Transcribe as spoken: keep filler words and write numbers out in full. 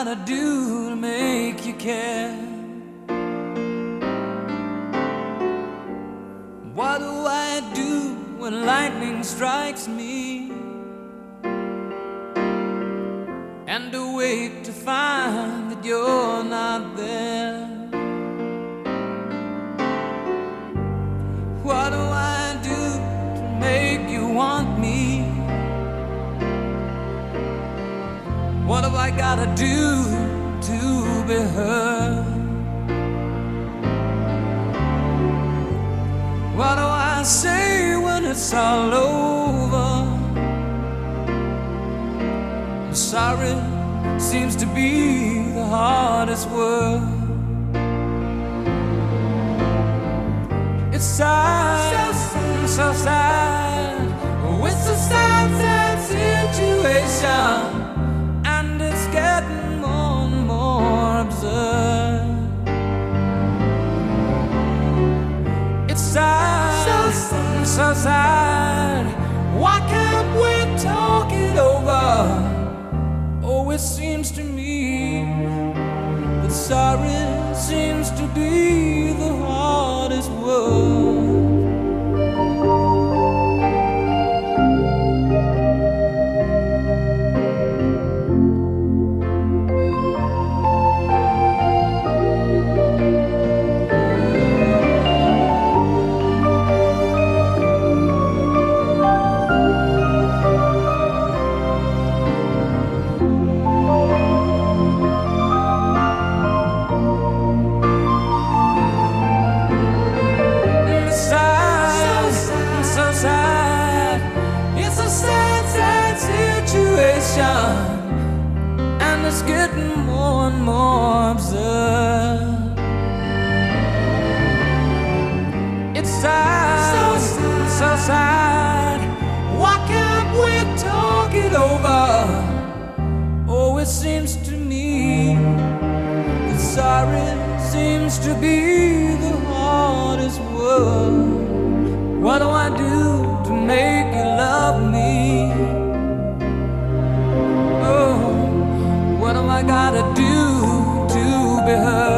gotta do to make you care? What do I do when lightning strikes me and awake to find that you're not there? What do I do to make you want me? What have I gotta do to be heard? What do I say when it's all over? Sorry seems to be the hardest word. It's sad, so sad, so sad. Oh, it's a sad, sad situation, and it's getting more and more absurd. It's sad, so sad, so sad. Why can't we talk it over? Oh, it seems to me that sorry seems to be the hardest word. And it's getting more and more absurd. It's sad, so sad, so sad. Why can't we talk it over? Oh, it seems to me that sorry seems to be the hardest word. What do I do to make you love me? What do I gotta do to be heard?